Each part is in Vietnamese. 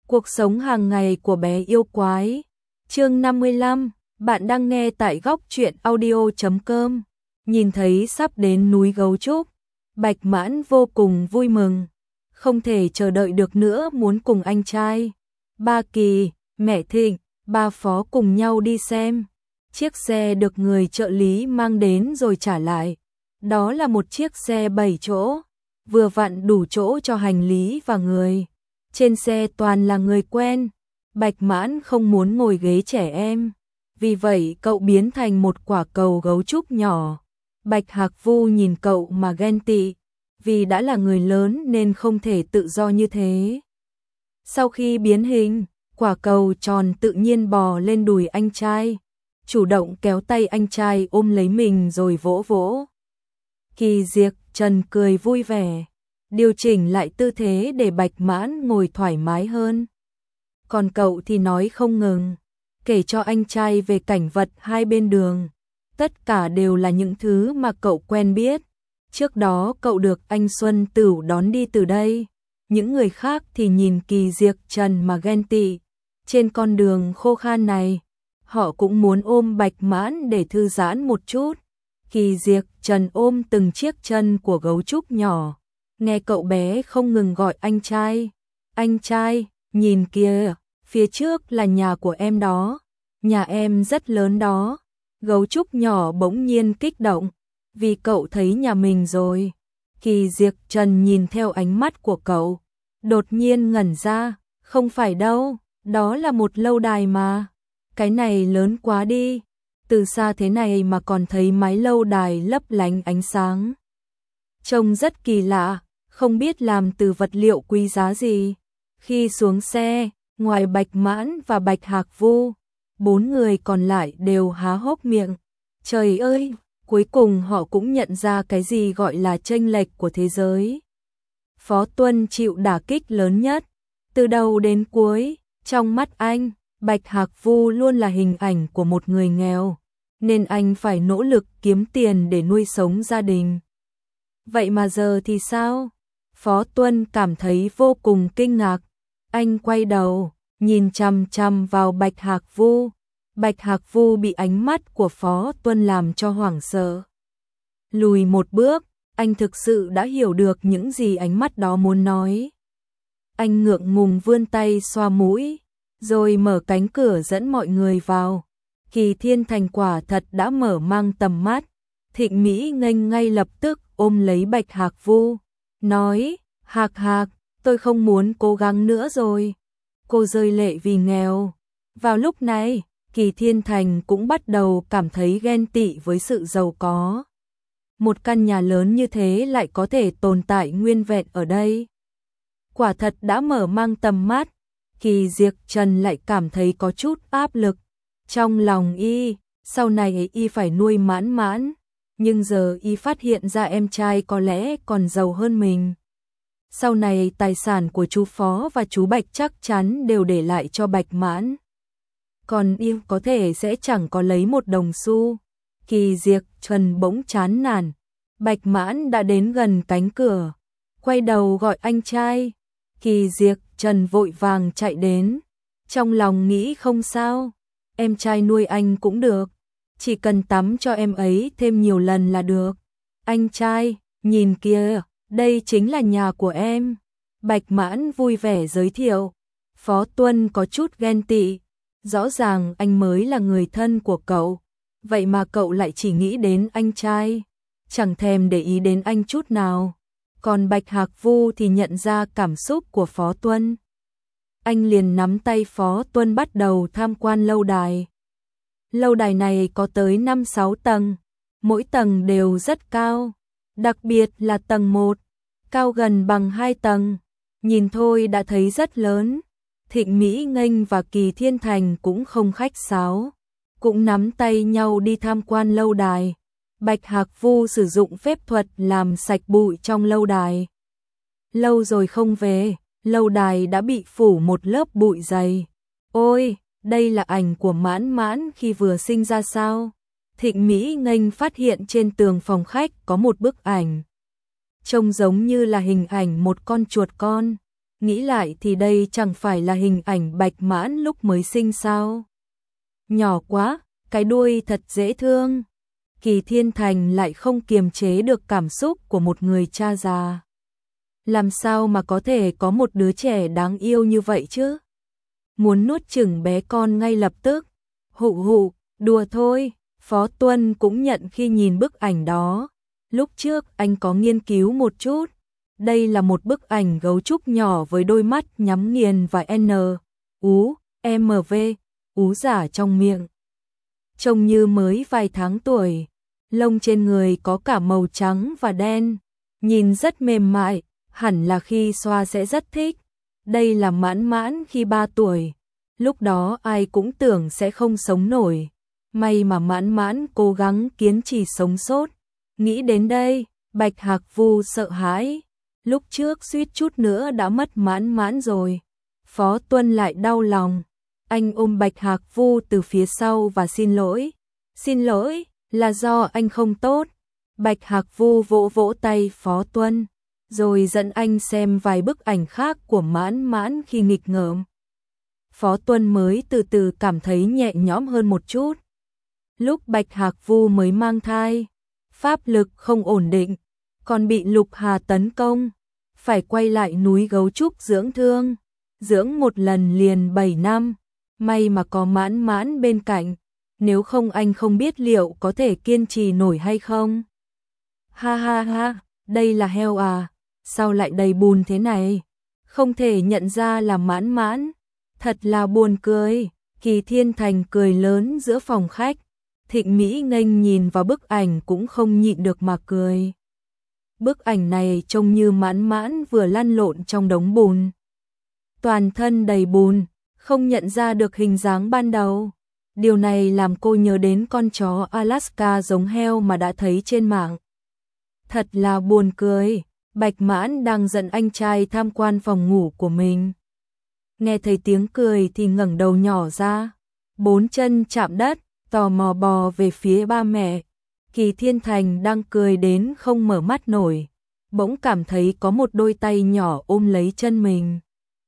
Cuộc sống hàng ngày của bé yêu quái. Chương 55, bạn đang nghe tại góc truyện audio.com. Nhìn thấy sắp đến núi Gấu Trúc, Bạch Mãn vô cùng vui mừng, không thể chờ đợi được nữa, muốn cùng anh trai, ba Kỳ, mẹ Thịnh, ba Phó cùng nhau đi xem. Chiếc xe được người trợ lý mang đến rồi trả lại. Đó là một chiếc xe 7 chỗ, vừa vặn đủ chỗ cho hành lý và người. Trên xe toàn là người quen, Bạch Mãn không muốn ngồi ghế trẻ em, vì vậy cậu biến thành một quả cầu gấu trúc nhỏ. Bạch Hạc Vu nhìn cậu mà ghen tị, vì đã là người lớn nên không thể tự do như thế. Sau khi biến hình, quả cầu tròn tự nhiên bò lên đùi anh trai, chủ động kéo tay anh trai ôm lấy mình rồi vỗ vỗ. Kỳ Diệp Trần cười vui vẻ, điều chỉnh lại tư thế để Bạch Mãn ngồi thoải mái hơn. Còn cậu thì nói không ngừng, kể cho anh trai về cảnh vật hai bên đường. Tất cả đều là những thứ mà cậu quen biết. Trước đó cậu được anh Xuân Tửu đón đi từ đây. Những người khác thì nhìn Kỳ Diệp Trần mà ghen tị. Trên con đường khô khan này, họ cũng muốn ôm Bạch Mãn để thư giãn một chút. Kỳ Diệp Trần ôm từng chiếc chân của gấu trúc nhỏ, nghe cậu bé không ngừng gọi anh trai. Anh trai, nhìn kìa, phía trước là nhà của em đó, nhà em rất lớn đó. Gấu trúc nhỏ bỗng nhiên kích động, vì cậu thấy nhà mình rồi. Kỳ Diệp Trần nhìn theo ánh mắt của cậu, đột nhiên ngẩn ra, không phải đâu, đó là một lâu đài mà. Cái này lớn quá đi, từ xa thế này mà còn thấy mái lâu đài lấp lánh ánh sáng. Trông rất kỳ lạ, không biết làm từ vật liệu quý giá gì. Khi xuống xe, ngoài Bạch Mãn và Bạch Hạc Vu, 4 người còn lại đều há hốc miệng. Trời ơi, cuối cùng họ cũng nhận ra cái gì gọi là chênh lệch của thế giới. Phó Tuân chịu đả kích lớn nhất, từ đầu đến cuối, trong mắt anh, Bạch Hạc Vu luôn là hình ảnh của một người nghèo, nên anh phải nỗ lực kiếm tiền để nuôi sống gia đình. Vậy mà giờ thì sao? Phó Tuân cảm thấy vô cùng kinh ngạc. Anh quay đầu, nhìn chằm chằm vào Bạch Hạc Vu. Bạch Hạc Vu bị ánh mắt của Phó Tuân làm cho hoảng sợ. Lùi một bước, anh thực sự đã hiểu được những gì ánh mắt đó muốn nói. Anh ngượng ngùng vươn tay xoa mũi, rồi mở cánh cửa dẫn mọi người vào. Kỳ Thiên Thành quả thật đã mở mang tầm mắt. Thịnh Mỹ nghênh ngay lập tức ôm lấy Bạch Hạc Vu, nói, Hạc Hạc, tôi không muốn cố gắng nữa rồi. Cô rơi lệ vì nghèo. Vào lúc này, Kỳ Thiên Thành cũng bắt đầu cảm thấy ghen tị với sự giàu có. Một căn nhà lớn như thế lại có thể tồn tại nguyên vẹn ở đây. Quả thật đã mở mang tầm mắt. Kỳ Diệp Trần lại cảm thấy có chút áp lực. Trong lòng y, sau này y phải nuôi Mãn Mãn. Nhưng giờ y phát hiện ra em trai có lẽ còn giàu hơn mình. Sau này tài sản của chú Phó và chú Bạch chắc chắn đều để lại cho Bạch Mãn. Còn y có thể sẽ chẳng có lấy một đồng xu. Kỳ Diệp Trần bỗng chán nản. Bạch Mãn đã đến gần cánh cửa, quay đầu gọi anh trai. Kỳ Diệp Trần vội vàng chạy đến, trong lòng nghĩ không sao, em trai nuôi anh cũng được, chỉ cần tắm cho em ấy thêm nhiều lần là được. Anh trai, nhìn kìa, đây chính là nhà của em. Bạch Mãn vui vẻ giới thiệu. Phó Tuân có chút ghen tị, rõ ràng anh mới là người thân của cậu, vậy mà cậu lại chỉ nghĩ đến anh trai, chẳng thèm để ý đến anh chút nào. Còn Bạch Hạc Vu thì nhận ra cảm xúc của Phó Tuân. Anh liền nắm tay Phó Tuân bắt đầu tham quan lâu đài. Lâu đài này có tới 5-6 tầng, mỗi tầng đều rất cao, đặc biệt là tầng 1, cao gần bằng 2 tầng, nhìn thôi đã thấy rất lớn. Thịnh Mỹ Nghênh và Kỳ Thiên Thành cũng không khách sáo, cũng nắm tay nhau đi tham quan lâu đài. Bạch Hạc Vu sử dụng phép thuật làm sạch bụi trong lâu đài. Lâu rồi không về, lâu đài đã bị phủ một lớp bụi dày. Ôi, đây là ảnh của Mãn Mãn khi vừa sinh ra sao? Thịnh Mỹ Nghênh phát hiện trên tường phòng khách có một bức ảnh. Trông giống như là hình ảnh một con chuột con. Nghĩ lại thì đây chẳng phải là hình ảnh Bạch Mãn lúc mới sinh sao? Nhỏ quá, cái đuôi thật dễ thương. Kỳ Thiên Thành lại không kiềm chế được cảm xúc của một người cha già. Làm sao mà có thể có một đứa trẻ đáng yêu như vậy chứ? Muốn nuốt chửng bé con ngay lập tức. Hụ hụ, đùa thôi. Phó Tuân cũng nhận khi nhìn bức ảnh đó. Lúc trước anh có nghiên cứu một chút. Đây là một bức ảnh gấu trúc nhỏ với đôi mắt nhắm nghiền và MV, ú giả trong miệng. Trông như mới vài tháng tuổi. Lông trên người có cả màu trắng và đen. Nhìn rất mềm mại, hẳn là khi xoa sẽ rất thích. Đây là Mãn Mãn khi 3 tuổi. Lúc đó ai cũng tưởng sẽ không sống nổi. May mà Mãn Mãn cố gắng kiên trì sống sót. Nghĩ đến đây, Bạch Hạc Vu sợ hãi. Lúc trước suýt chút nữa đã mất Mãn Mãn rồi. Phó Tuân lại đau lòng. Anh ôm Bạch Hạc Vu từ phía sau và xin lỗi. Xin lỗi, là do anh không tốt. Bạch Hạc Vu vỗ vỗ tay Phó Tuân, rồi dẫn anh xem vài bức ảnh khác của Mãn Mãn khi nghịch ngợm. Phó Tuân mới từ từ cảm thấy nhẹ nhõm hơn một chút. Lúc Bạch Hạc Vu mới mang thai, pháp lực không ổn định, còn bị Lục Hà tấn công, phải quay lại núi Gấu Trúc dưỡng thương, dưỡng một lần liền 7 năm, may mà có Mãn Mãn bên cạnh, nếu không anh không biết liệu có thể kiên trì nổi hay không. Ha ha ha, đây là heo à, sao lại đầy bùn thế này, không thể nhận ra là Mãn Mãn, thật là buồn cười. Kỳ Thiên Thành cười lớn giữa phòng khách. Thịnh Mỹ nghênh nhìn vào bức ảnh cũng không nhịn được mà cười. Bức ảnh này trông như Mãn Mãn vừa lăn lộn trong đống bùn. Toàn thân đầy bùn, không nhận ra được hình dáng ban đầu. Điều này làm cô nhớ đến con chó Alaska giống heo mà đã thấy trên mạng. Thật là buồn cười, Bạch Mãn đang dẫn anh trai tham quan phòng ngủ của mình. Nghe thấy tiếng cười thì ngẩng đầu nhỏ ra, 4 chân chạm đất, tò mò bò về phía ba mẹ. Kỳ Thiên Thành đang cười đến không mở mắt nổi, bỗng cảm thấy có một đôi tay nhỏ ôm lấy chân mình.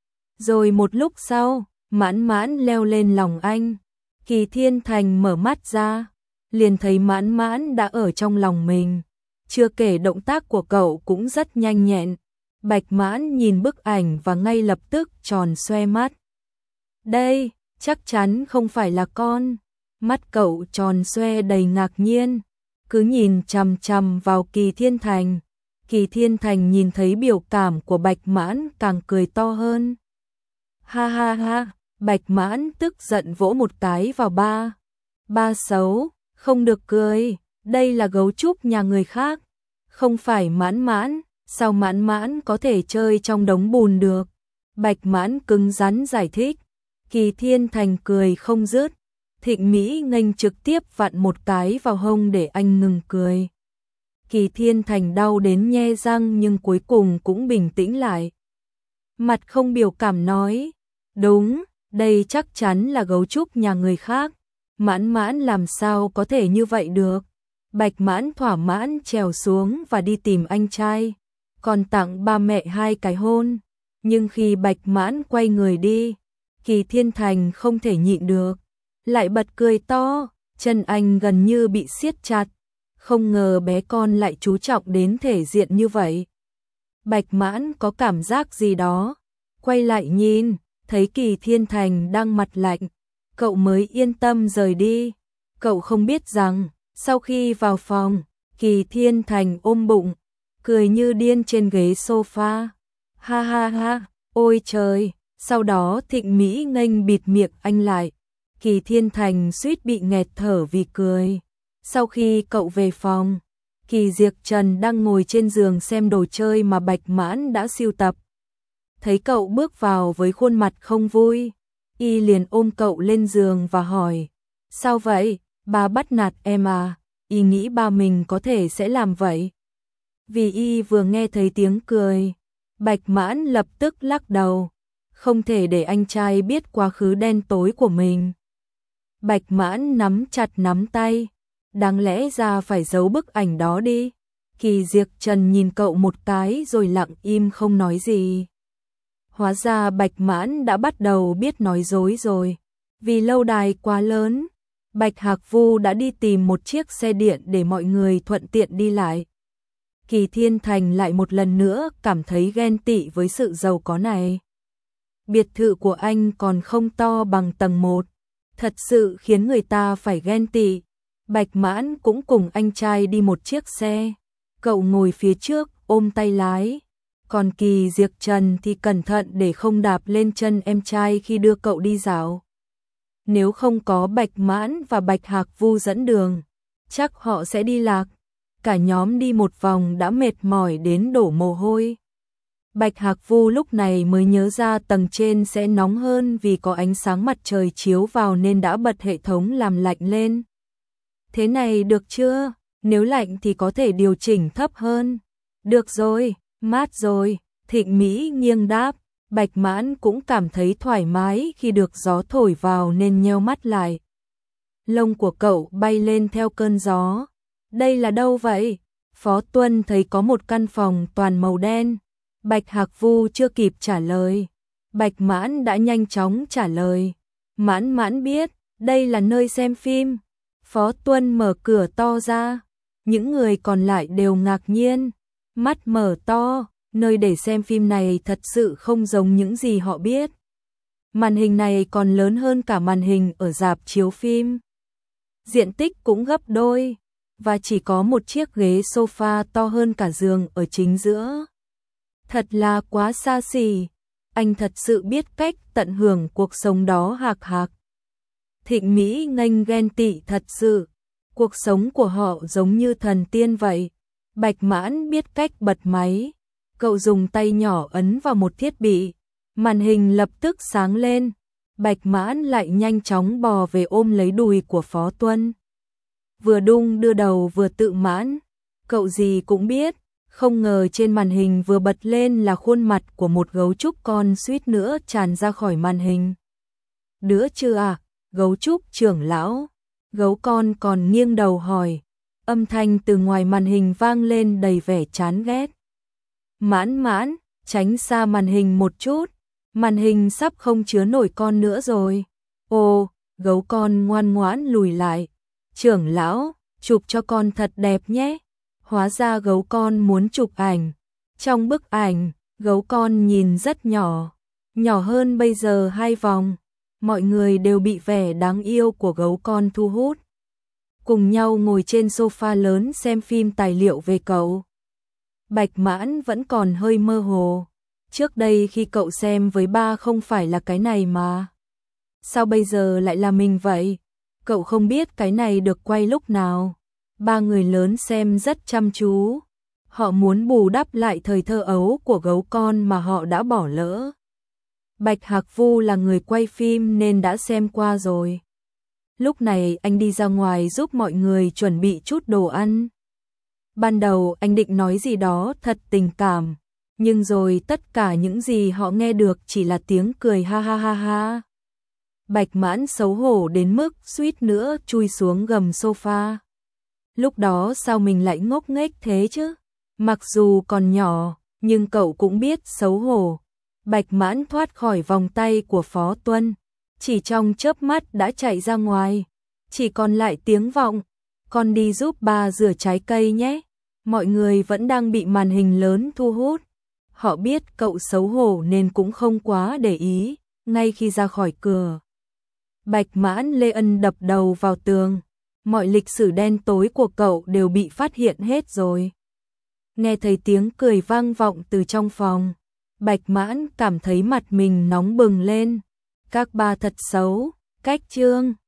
Rồi một lúc sau, Mãn Mãn leo lên lòng anh. Kỳ Thiên Thành mở mắt ra, liền thấy Mãn Mãn đã ở trong lòng mình. Chưa kể động tác của cậu cũng rất nhanh nhẹn. Bạch Mãn nhìn bức ảnh và ngay lập tức tròn xoe mắt. Đây, chắc chắn không phải là con. Mắt cậu tròn xoe đầy ngạc nhiên, cứ nhìn chằm chằm vào Kỳ Thiên Thành. Kỳ Thiên Thành nhìn thấy biểu cảm của Bạch Mãn càng cười to hơn. Ha ha ha, Bạch Mãn tức giận vỗ một cái vào ba. Ba xấu, không được cười, đây là gấu trúc nhà người khác, không phải Mãn Mãn, sao Mãn Mãn có thể chơi trong đống bùn được. Bạch Mãn cứng rắn giải thích. Kỳ Thiên Thành cười không dứt. Thịnh Mỹ nghênh trực tiếp vặn một cái vào hông để anh ngừng cười. Kỳ Thiên Thành đau đến nhe răng nhưng cuối cùng cũng bình tĩnh lại. Mặt không biểu cảm nói, đúng, đây chắc chắn là gấu trúc nhà người khác. Mãn Mãn làm sao có thể như vậy được. Bạch Mãn thỏa mãn trèo xuống và đi tìm anh trai, còn tặng ba mẹ 2 cái hôn. Nhưng khi Bạch Mãn quay người đi, Kỳ Thiên Thành không thể nhịn được, lại bật cười to, chân anh gần như bị siết chặt, không ngờ bé con lại chú trọng đến thể diện như vậy. Bạch Mãn có cảm giác gì đó, quay lại nhìn, thấy Kỳ Thiên Thành đang mặt lạnh, cậu mới yên tâm rời đi. Cậu không biết rằng, sau khi vào phòng, Kỳ Thiên Thành ôm bụng, cười như điên trên ghế sofa. Ha ha ha, ôi trời, sau đó Thịnh Mỹ nghênh bịt miệng anh lại. Kỳ Thiên Thành suýt bị nghẹt thở vì cười. Sau khi cậu về phòng, Kỳ Diệc Trần đang ngồi trên giường xem đồ chơi mà Bạch Mãn đã sưu tập. Thấy cậu bước vào với khuôn mặt không vui, y liền ôm cậu lên giường và hỏi, sao vậy, ba bắt nạt em à? Y nghĩ ba mình có thể sẽ làm vậy. Vì y vừa nghe thấy tiếng cười, Bạch Mãn lập tức lắc đầu, không thể để anh trai biết quá khứ đen tối của mình. Bạch Mãn nắm chặt nắm tay, đáng lẽ ra phải giấu bức ảnh đó đi. Kỳ Diệc Trần nhìn cậu một cái rồi lặng im không nói gì. Hóa ra Bạch Mãn đã bắt đầu biết nói dối rồi. Vì lâu đài quá lớn, Bạch Hạc Vu đã đi tìm một chiếc xe điện để mọi người thuận tiện đi lại. Kỳ Thiên Thành lại một lần nữa cảm thấy ghen tị với sự giàu có này. Biệt thự của anh còn không to bằng tầng 1, thật sự khiến người ta phải ghen tị. Bạch Mãn cũng cùng anh trai đi một chiếc xe, cậu ngồi phía trước ôm tay lái, còn Kỳ Diệc Trần thì cẩn thận để không đạp lên chân em trai khi đưa cậu đi dạo. Nếu không có Bạch Mãn và Bạch Hạc Vu dẫn đường, chắc họ sẽ đi lạc. Cả nhóm đi một vòng đã mệt mỏi đến đổ mồ hôi. Bạch Hạc Vu lúc này mới nhớ ra tầng trên sẽ nóng hơn vì có ánh sáng mặt trời chiếu vào nên đã bật hệ thống làm lạnh lên. Thế này được chưa? Nếu lạnh thì có thể điều chỉnh thấp hơn. Được rồi, mát rồi, Thịnh Mỹ nghiêng đáp. Bạch Mãn cũng cảm thấy thoải mái khi được gió thổi vào nên nheo mắt lại. Lông của cậu bay lên theo cơn gió. Đây là đâu vậy? Phó Tuân thấy có một căn phòng toàn màu đen. Bạch Hạc Vu chưa kịp trả lời, Bạch Mãn đã nhanh chóng trả lời. Mãn Mãn biết, đây là nơi xem phim. Phó Tuân mở cửa to ra. Những người còn lại đều ngạc nhiên, mắt mở to. Nơi để xem phim này thật sự không giống những gì họ biết. Màn hình này còn lớn hơn cả màn hình ở rạp chiếu phim. Diện tích cũng gấp đôi, và chỉ có một chiếc ghế sofa to hơn cả giường ở chính giữa. Thật là quá xa xỉ, anh thật sự biết cách tận hưởng cuộc sống đó hạc hạc. Thịnh Mỹ nghênh ghen tị thật sự, cuộc sống của họ giống như thần tiên vậy. Bạch Mãn biết cách bật máy. Cậu dùng tay nhỏ ấn vào một thiết bị, màn hình lập tức sáng lên. Bạch Mãn lại nhanh chóng bò về ôm lấy đùi của Phó Tuân. Vừa đung đưa đầu vừa tự mãn, cậu gì cũng biết, không ngờ trên màn hình vừa bật lên là khuôn mặt của một gấu trúc con suýt nữa tràn ra khỏi màn hình. Đứa chưa à? Gấu trúc trưởng lão. Gấu con còn nghiêng đầu hỏi, âm thanh từ ngoài màn hình vang lên đầy vẻ chán ghét. Mãn Mãn, tránh xa màn hình một chút, màn hình sắp không chứa nổi con nữa rồi. Ồ, gấu con ngoan ngoãn lùi lại. Trưởng lão, chụp cho con thật đẹp nhé. Hóa ra gấu con muốn chụp ảnh. Trong bức ảnh, gấu con nhìn rất nhỏ, nhỏ hơn bây giờ 2 vòng. Mọi người đều bị vẻ đáng yêu của gấu con thu hút. Cùng nhau ngồi trên sofa lớn xem phim tài liệu về cậu. Bạch Mãn vẫn còn hơi mơ hồ. Trước đây khi cậu xem với ba không phải là cái này mà. Sao bây giờ lại là mình vậy? Cậu không biết cái này được quay lúc nào. 3 người lớn xem rất chăm chú. Họ muốn bù đắp lại thời thơ ấu của gấu con mà họ đã bỏ lỡ. Bạch Hạc Vu là người quay phim nên đã xem qua rồi. Lúc này anh đi ra ngoài giúp mọi người chuẩn bị chút đồ ăn. Ban đầu anh định nói gì đó thật tình cảm, nhưng rồi tất cả những gì họ nghe được chỉ là tiếng cười ha ha ha ha. Bạch Mãn xấu hổ đến mức suýt nữa chui xuống gầm sofa. Lúc đó sao mình lại ngốc nghếch thế chứ? Mặc dù còn nhỏ, nhưng cậu cũng biết xấu hổ. Bạch Mãn thoát khỏi vòng tay của Phó Tuân, chỉ trong chớp mắt đã chạy ra ngoài. Chỉ còn lại tiếng vọng, con đi giúp ba rửa trái cây nhé. Mọi người vẫn đang bị màn hình lớn thu hút. Họ biết cậu xấu hổ nên cũng không quá để ý. Ngay khi ra khỏi cửa, Bạch Mãn Lê Ân đập đầu vào tường. Mọi lịch sử đen tối của cậu đều bị phát hiện hết rồi. Nghe thấy tiếng cười vang vọng từ trong phòng, Bạch Mãn cảm thấy mặt mình nóng bừng lên. Các ba thật xấu, cách chương.